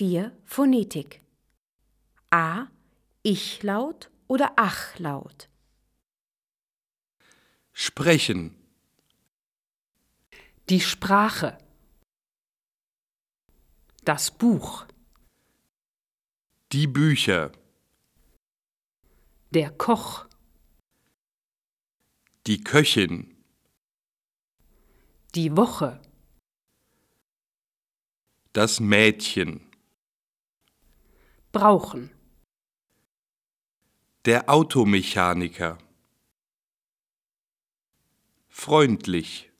4 Phonetik. A. Ich-Laut oder Ach-Laut. Sprechen. Die Sprache. Das Buch. Die Bücher. Der Koch. Die Köchin. Die Woche. Das Mädchen. Brauchen. Der Automechaniker. Freundlich.